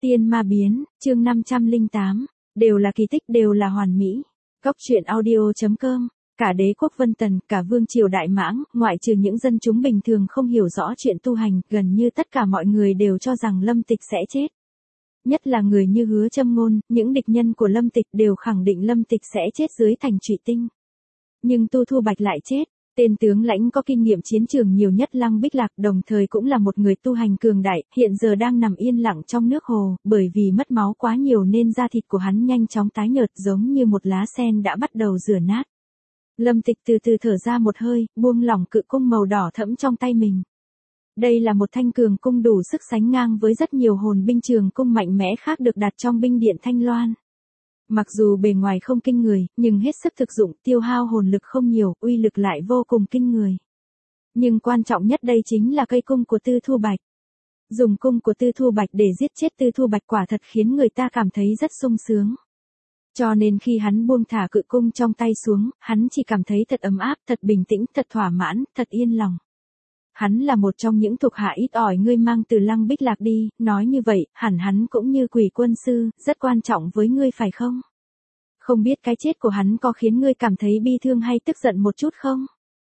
Tiên ma biến, chương 508, đều là kỳ tích, đều là hoàn mỹ. Góc truyện audio.com, cả đế quốc Vân Tần, cả vương triều Đại Mãng, ngoại trừ những dân chúng bình thường không hiểu rõ chuyện tu hành, gần như tất cả mọi người đều cho rằng Lâm Tịch sẽ chết. Nhất là người như Hứa Châm Ngôn, những địch nhân của Lâm Tịch đều khẳng định Lâm Tịch sẽ chết dưới thành Trụy Tinh. Nhưng Tu Thu Bạch lại chết. Tên tướng lãnh có kinh nghiệm chiến trường nhiều nhất Lăng Bích Lạc, đồng thời cũng là một người tu hành cường đại, hiện giờ đang nằm yên lặng trong nước hồ, bởi vì mất máu quá nhiều nên da thịt của hắn nhanh chóng tái nhợt giống như một lá sen đã bắt đầu rửa nát. Lâm Tịch từ từ thở ra một hơi, buông lỏng cự cung màu đỏ thẫm trong tay mình. Đây là một thanh cường cung đủ sức sánh ngang với rất nhiều hồn binh trường cung mạnh mẽ khác được đặt trong binh điện Thanh Loan. Mặc dù bề ngoài không kinh người, nhưng hết sức thực dụng, tiêu hao hồn lực không nhiều, uy lực lại vô cùng kinh người. Nhưng quan trọng nhất đây chính là cây cung của Tư Thu Bạch. Dùng cung của Tư Thu Bạch để giết chết Tư Thu Bạch quả thật khiến người ta cảm thấy rất sung sướng. Cho nên khi hắn buông thả cự cung trong tay xuống, hắn chỉ cảm thấy thật ấm áp, thật bình tĩnh, thật thỏa mãn, thật yên lòng. Hắn là một trong những thuộc hạ ít ỏi ngươi mang từ Lăng Bích Lạc đi, nói như vậy, hẳn hắn cũng như Quỷ quân sư, rất quan trọng với ngươi phải không? Không biết cái chết của hắn có khiến ngươi cảm thấy bi thương hay tức giận một chút không?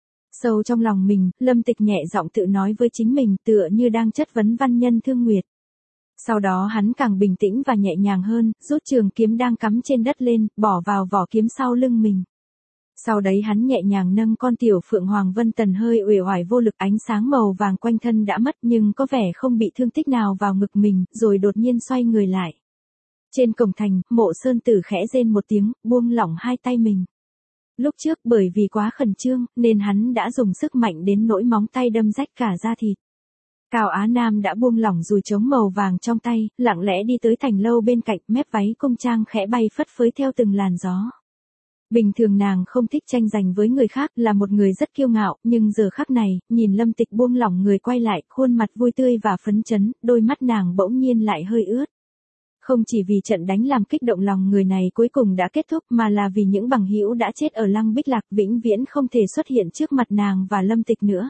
Sâu trong lòng mình, Lâm Tịch nhẹ giọng tự nói với chính mình tựa như đang chất vấn văn nhân Thương Nguyệt. Sau đó hắn càng bình tĩnh và nhẹ nhàng hơn, rút trường kiếm đang cắm trên đất lên, bỏ vào vỏ kiếm sau lưng mình. Sau đấy hắn nhẹ nhàng nâng con tiểu Phượng Hoàng Vân Tần hơi uể oải vô lực, ánh sáng màu vàng quanh thân đã mất nhưng có vẻ không bị thương tích nào vào ngực mình, rồi đột nhiên xoay người lại. Trên cổng thành, Mộ Sơn Tử khẽ rên một tiếng, buông lỏng hai tay mình. Lúc trước bởi vì quá khẩn trương, nên hắn đã dùng sức mạnh đến nỗi móng tay đâm rách cả da thịt. Cao Á Nam đã buông lỏng dùi trống màu vàng trong tay, lặng lẽ đi tới thành lâu bên cạnh, mép váy cung trang khẽ bay phất phới theo từng làn gió. Bình thường nàng không thích tranh giành với người khác, là một người rất kiêu ngạo, nhưng giờ khắc này, nhìn Lâm Tịch buông lỏng người quay lại, khuôn mặt vui tươi và phấn chấn, đôi mắt nàng bỗng nhiên lại hơi ướt. Không chỉ vì trận đánh làm kích động lòng người này cuối cùng đã kết thúc mà là vì những bằng hữu đã chết ở Lăng Bích Lạc vĩnh viễn không thể xuất hiện trước mặt nàng và Lâm Tịch nữa.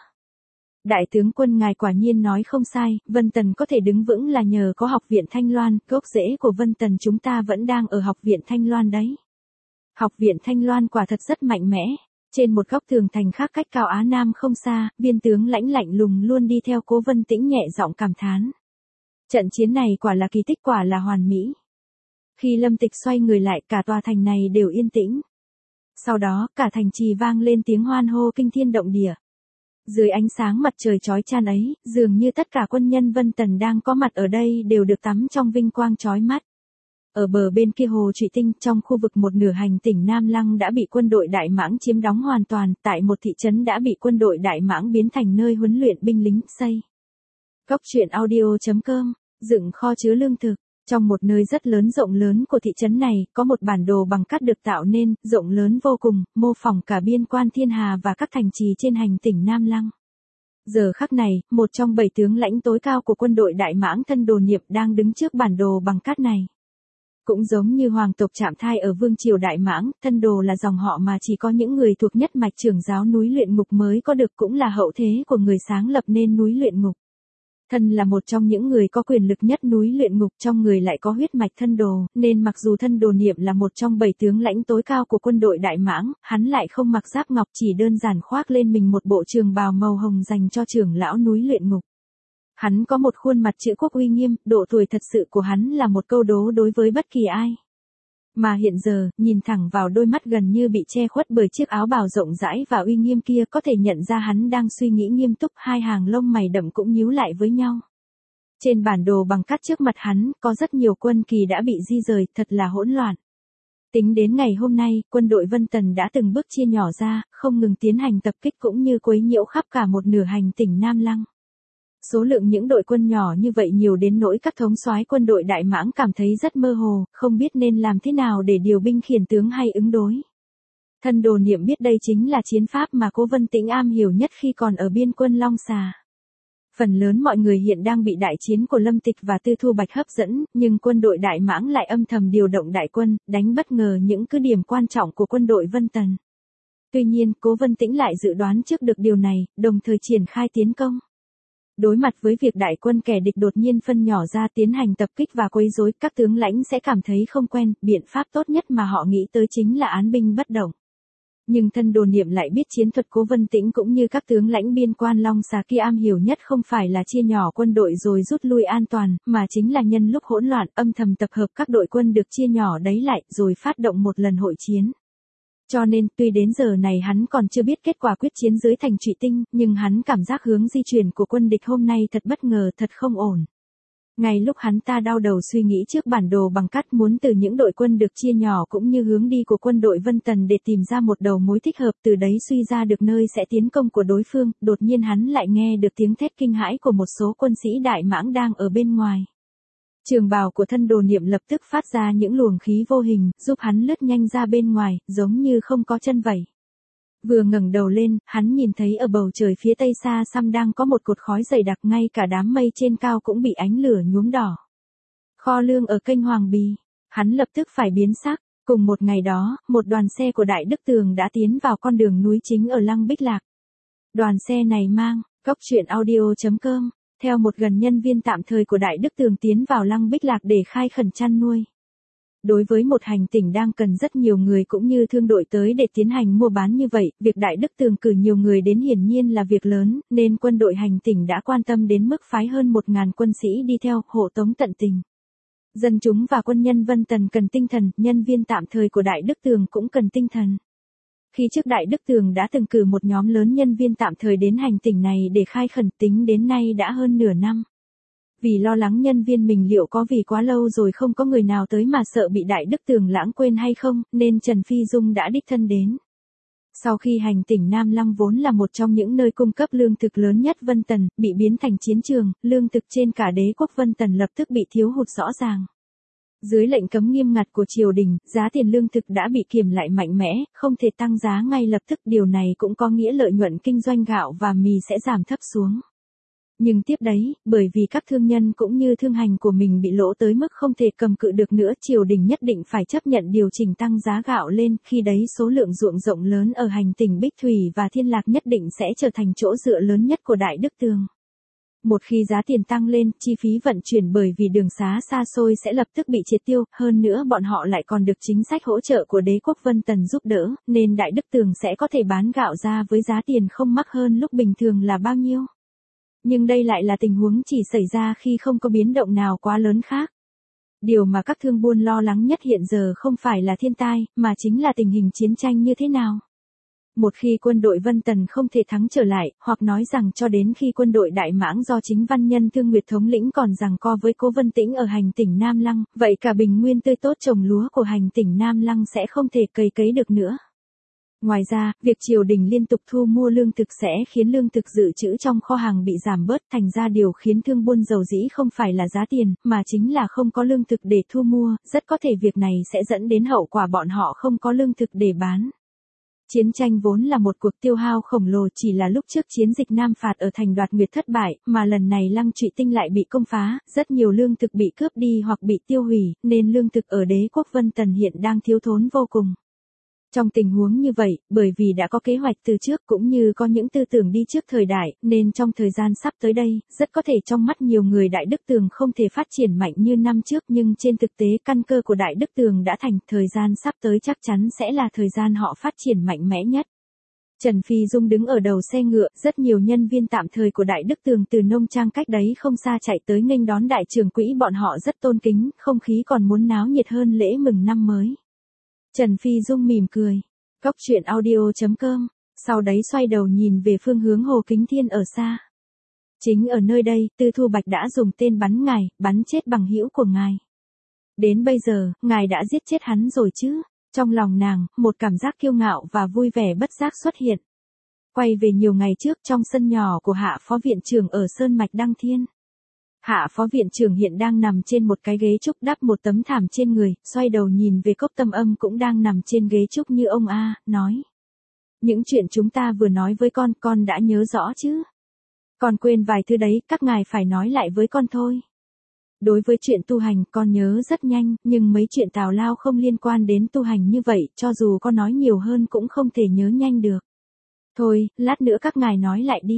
Đại tướng quân ngài quả nhiên nói không sai, Vân Tần có thể đứng vững là nhờ có học viện Thanh Loan, gốc rễ của Vân Tần chúng ta vẫn đang ở học viện Thanh Loan đấy. Học viện Thanh Loan quả thật rất mạnh mẽ. Trên một góc tường thành khác cách Cao Á Nam không xa, viên tướng lãnh lạnh lùng luôn đi theo Cố Vân Tĩnh nhẹ giọng cảm thán. Trận chiến này quả là kỳ tích, quả là hoàn mỹ. Khi Lâm Tịch xoay người lại, cả tòa thành này đều yên tĩnh. Sau đó, cả thành trì vang lên tiếng hoan hô kinh thiên động địa. Dưới ánh sáng mặt trời chói chang ấy, dường như tất cả quân nhân Vân Tần đang có mặt ở đây đều được tắm trong vinh quang chói mắt. Ở bờ bên kia hồ Trụy Tinh, trong khu vực một nửa hành tỉnh Nam Lăng đã bị quân đội Đại Mãng chiếm đóng hoàn toàn, tại một thị trấn đã bị quân đội Đại Mãng biến thành nơi huấn luyện binh lính, xây. Góc truyện audio.com, dựng kho chứa lương thực. Trong một nơi rất lớn rộng lớn của thị trấn này, có một bản đồ bằng cát được tạo nên, rộng lớn vô cùng, mô phỏng cả biên quan thiên hà và các thành trì trên hành tỉnh Nam Lăng. Giờ khắc này, một trong 7 tướng lãnh tối cao của quân đội Đại Mãng Thân Đồ Niệm đang đứng trước bản đồ bằng cát này. Cũng giống như hoàng tộc Trạm Thai ở vương triều Đại Mãng, Thân Đồ là dòng họ mà chỉ có những người thuộc nhất mạch trưởng giáo núi luyện ngục mới có được, cũng là hậu thế của người sáng lập nên núi luyện ngục. Thân là một trong những người có quyền lực nhất núi luyện ngục, trong người lại có huyết mạch Thân Đồ, nên mặc dù Thân Đồ Niệm là một trong 7 tướng lãnh tối cao của quân đội Đại Mãng, hắn lại không mặc giáp ngọc, chỉ đơn giản khoác lên mình một bộ trường bào màu hồng dành cho trưởng lão núi luyện ngục. Hắn có một khuôn mặt chữ quốc uy nghiêm, độ tuổi thật sự của hắn là một câu đố đối với bất kỳ ai. Mà hiện giờ, nhìn thẳng vào đôi mắt gần như bị che khuất bởi chiếc áo bào rộng rãi và uy nghiêm kia, có thể nhận ra hắn đang suy nghĩ nghiêm túc, hai hàng lông mày đậm cũng nhíu lại với nhau. Trên bản đồ bằng cát trước mặt hắn, có rất nhiều quân kỳ đã bị di rời, thật là hỗn loạn. Tính đến ngày hôm nay, quân đội Vân Tần đã từng bước chia nhỏ ra, không ngừng tiến hành tập kích cũng như quấy nhiễu khắp cả một nửa hành tỉnh Nam Lăng. Số lượng những đội quân nhỏ như vậy nhiều đến nỗi các thống soái quân đội Đại Mãng cảm thấy rất mơ hồ, không biết nên làm thế nào để điều binh khiển tướng hay ứng đối. Thân Đồ Niệm biết đây chính là chiến pháp mà Cố Vân Tĩnh am hiểu nhất khi còn ở biên quân Long Xà. Phần lớn mọi người hiện đang bị đại chiến của Lâm Tịch và Tư Thu Bạch hấp dẫn, nhưng quân đội Đại Mãng lại âm thầm điều động đại quân, đánh bất ngờ những cứ điểm quan trọng của quân đội Vân Tần. Tuy nhiên, Cố Vân Tĩnh lại dự đoán trước được điều này, đồng thời triển khai tiến công. Đối mặt với việc đại quân kẻ địch đột nhiên phân nhỏ ra tiến hành tập kích và quấy rối, các tướng lãnh sẽ cảm thấy không quen, biện pháp tốt nhất mà họ nghĩ tới chính là án binh bất động. Nhưng thân đồ niệm lại biết chiến thuật. Cố Vân Tĩnh cũng như các tướng lãnh biên quan Long Xà kia am hiểu nhất không phải là chia nhỏ quân đội rồi rút lui an toàn, mà chính là nhân lúc hỗn loạn âm thầm tập hợp các đội quân được chia nhỏ đấy lại rồi phát động một lần hội chiến. Cho nên, tuy đến giờ này hắn còn chưa biết kết quả quyết chiến dưới thành Trụy Tinh, nhưng hắn cảm giác hướng di chuyển của quân địch hôm nay thật bất ngờ, thật không ổn. Ngay lúc hắn ta đau đầu suy nghĩ trước bản đồ bằng cắt muốn từ những đội quân được chia nhỏ cũng như hướng đi của quân đội Vân Tần để tìm ra một đầu mối thích hợp, từ đấy suy ra được nơi sẽ tiến công của đối phương, đột nhiên hắn lại nghe được tiếng thét kinh hãi của một số quân sĩ Đại Mãng đang ở bên ngoài. Trường bào của thân đồ niệm lập tức phát ra những luồng khí vô hình, giúp hắn lướt nhanh ra bên ngoài, giống như không có chân vậy. Vừa ngẩng đầu lên, hắn nhìn thấy ở bầu trời phía tây xa xăm đang có một cột khói dày đặc, ngay cả đám mây trên cao cũng bị ánh lửa nhuốm đỏ. Kho lương ở kênh Hoàng Bì, hắn lập tức phải biến sắc. Cùng một ngày đó, một đoàn xe của Đại Đức Tường đã tiến vào con đường núi chính ở Lăng Bích Lạc. Đoàn xe này mang, coctruyện.audio.com, theo một gần nhân viên tạm thời của Đại Đức Tường tiến vào Lăng Bích Lạc để khai khẩn chăn nuôi. Đối với một hành tỉnh đang cần rất nhiều người cũng như thương đội tới để tiến hành mua bán như vậy, việc Đại Đức Tường cử nhiều người đến hiển nhiên là việc lớn, nên quân đội hành tỉnh đã quan tâm đến mức phái hơn 1.000 quân sĩ đi theo, hộ tống tận tình. Dân chúng và quân nhân Vân Tần cần tinh thần, nhân viên tạm thời của Đại Đức Tường cũng cần tinh thần. Khi trước Đại Đức Tường đã từng cử một nhóm lớn nhân viên tạm thời đến hành tỉnh này để khai khẩn, tính đến nay đã hơn nửa năm. Vì lo lắng nhân viên mình liệu có vì quá lâu rồi không có người nào tới mà sợ bị Đại Đức Tường lãng quên hay không, nên Trần Phi Dung đã đích thân đến. Sau khi hành tỉnh Nam Lăng vốn là một trong những nơi cung cấp lương thực lớn nhất Vân Tần, bị biến thành chiến trường, lương thực trên cả đế quốc Vân Tần lập tức bị thiếu hụt rõ ràng. Dưới lệnh cấm nghiêm ngặt của triều đình, giá tiền lương thực đã bị kiềm lại mạnh mẽ, không thể tăng giá ngay lập tức, điều này cũng có nghĩa lợi nhuận kinh doanh gạo và mì sẽ giảm thấp xuống. Nhưng tiếp đấy, bởi vì các thương nhân cũng như thương hành của mình bị lỗ tới mức không thể cầm cự được nữa, triều đình nhất định phải chấp nhận điều chỉnh tăng giá gạo lên, khi đấy số lượng ruộng rộng lớn ở hành tỉnh Bích Thủy và Thiên Lạc nhất định sẽ trở thành chỗ dựa lớn nhất của Đại Đức Tường. Một khi giá tiền tăng lên, chi phí vận chuyển bởi vì đường xá xa xôi sẽ lập tức bị triệt tiêu, hơn nữa bọn họ lại còn được chính sách hỗ trợ của đế quốc Vân Tần giúp đỡ, nên Đại Đức Tường sẽ có thể bán gạo ra với giá tiền không mắc hơn lúc bình thường là bao nhiêu. Nhưng đây lại là tình huống chỉ xảy ra khi không có biến động nào quá lớn khác. Điều mà các thương buôn lo lắng nhất hiện giờ không phải là thiên tai, mà chính là tình hình chiến tranh như thế nào. Một khi quân đội Vân Tần không thể thắng trở lại, hoặc nói rằng cho đến khi quân đội Đại Mãng do chính văn nhân Thương Nguyệt thống lĩnh còn giằng co với Cố Vân Tĩnh ở hành tỉnh Nam Lăng, vậy cả bình nguyên tươi tốt trồng lúa của hành tỉnh Nam Lăng sẽ không thể cày cấy được nữa. Ngoài ra, việc triều đình liên tục thu mua lương thực sẽ khiến lương thực dự trữ trong kho hàng bị giảm bớt, thành ra điều khiến thương buôn dầu dĩ không phải là giá tiền, mà chính là không có lương thực để thu mua, rất có thể việc này sẽ dẫn đến hậu quả bọn họ không có lương thực để bán. Chiến tranh vốn là một cuộc tiêu hao khổng lồ, chỉ là lúc trước chiến dịch Nam Phạt ở thành Đoạt Nguyệt thất bại, mà lần này Lăng Trụy Tinh lại bị công phá, rất nhiều lương thực bị cướp đi hoặc bị tiêu hủy, nên lương thực ở đế quốc Vân Tần hiện đang thiếu thốn vô cùng. Trong tình huống như vậy, bởi vì đã có kế hoạch từ trước cũng như có những tư tưởng đi trước thời đại, nên trong thời gian sắp tới đây, rất có thể trong mắt nhiều người Đại Đức Tường không thể phát triển mạnh như năm trước, nhưng trên thực tế căn cơ của Đại Đức Tường đã thành, thời gian sắp tới chắc chắn sẽ là thời gian họ phát triển mạnh mẽ nhất. Trần Phi Dung đứng ở đầu xe ngựa, rất nhiều nhân viên tạm thời của Đại Đức Tường từ nông trang cách đấy không xa chạy tới nghênh đón đại trưởng quỹ, bọn họ rất tôn kính, không khí còn muốn náo nhiệt hơn lễ mừng năm mới. Trần Phi Dung mỉm cười. Coctruyện.audio.com, sau đấy xoay đầu nhìn về phương hướng Hồ Kính Thiên ở xa. Chính ở nơi đây, Tư Thu Bạch đã dùng tên bắn ngài, bắn chết bằng hữu của ngài. Đến bây giờ, ngài đã giết chết hắn rồi chứ? Trong lòng nàng, một cảm giác kiêu ngạo và vui vẻ bất giác xuất hiện. Quay về nhiều ngày trước trong sân nhỏ của Hạ Phó Viện Trưởng ở Sơn Mạch Đăng Thiên. Hạ Phó Viện Trưởng hiện đang nằm trên một cái ghế trúc đắp một tấm thảm trên người, xoay đầu nhìn về Cốc Tâm Âm cũng đang nằm trên ghế trúc như ông A, nói. Những chuyện chúng ta vừa nói với con đã nhớ rõ chứ? Con quên vài thứ đấy, các ngài phải nói lại với con thôi. Đối với chuyện tu hành, con nhớ rất nhanh, nhưng mấy chuyện tào lao không liên quan đến tu hành như vậy, cho dù con nói nhiều hơn cũng không thể nhớ nhanh được. Thôi, lát nữa các ngài nói lại đi.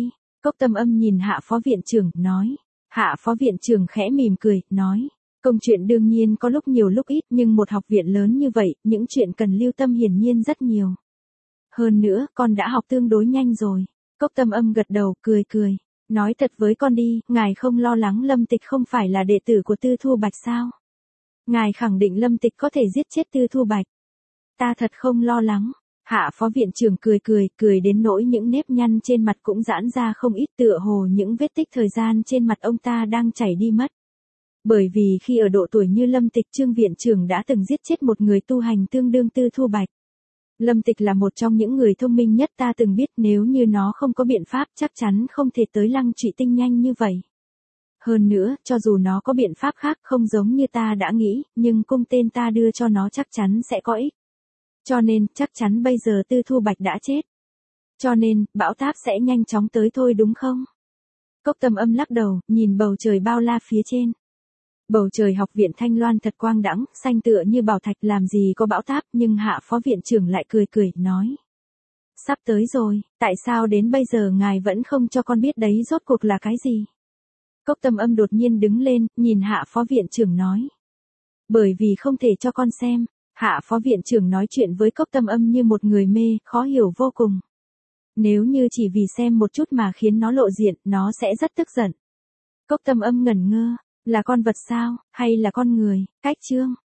Cốc Tâm Âm nhìn Hạ phó viện trưởng, nói. Hạ phó viện trưởng khẽ mỉm cười, nói. Công chuyện đương nhiên có lúc nhiều lúc ít, nhưng một học viện lớn như vậy, những chuyện cần lưu tâm hiển nhiên rất nhiều. Hơn nữa, con đã học tương đối nhanh rồi. Cốc Tâm Âm gật đầu, cười cười. Nói thật với con đi, ngài không lo lắng Lâm Tịch không phải là đệ tử của Tư Thu Bạch sao? Ngài khẳng định Lâm Tịch có thể giết chết Tư Thu Bạch. Ta thật không lo lắng. Hạ phó viện trưởng cười đến nỗi những nếp nhăn trên mặt cũng giãn ra không ít, tựa hồ những vết tích thời gian trên mặt ông ta đang chảy đi mất. Bởi vì khi ở độ tuổi như Lâm Tịch, Trương viện trưởng đã từng giết chết một người tu hành tương đương Tư Thu Bạch. Lâm Tịch là một trong những người thông minh nhất ta từng biết, nếu như nó không có biện pháp chắc chắn không thể tới Lăng Trụy Tinh nhanh như vậy. Hơn nữa, cho dù nó có biện pháp khác không giống như ta đã nghĩ, nhưng cung tên ta đưa cho nó chắc chắn sẽ có ích. Cho nên, chắc chắn bây giờ Tư Thu Bạch đã chết. Cho nên, bão táp sẽ nhanh chóng tới thôi đúng không? Cốc Tâm Âm lắc đầu, nhìn bầu trời bao la phía trên. Bầu trời học viện Thanh Loan thật quang đãng, xanh tựa như bảo thạch, làm gì có bão táp, nhưng Hạ phó viện trưởng lại cười, nói. Sắp tới rồi, tại sao đến bây giờ ngài vẫn không cho con biết đấy rốt cuộc là cái gì? Cốc Tâm Âm đột nhiên đứng lên, nhìn Hạ phó viện trưởng nói. Bởi vì không thể cho con xem. Hạ phó viện trưởng nói chuyện với Cốc Tâm Âm như một người mê, khó hiểu vô cùng. Nếu như chỉ vì xem một chút mà khiến nó lộ diện, nó sẽ rất tức giận. Cốc Tâm Âm ngẩn ngơ, là con vật sao, hay là con người? Cách Chương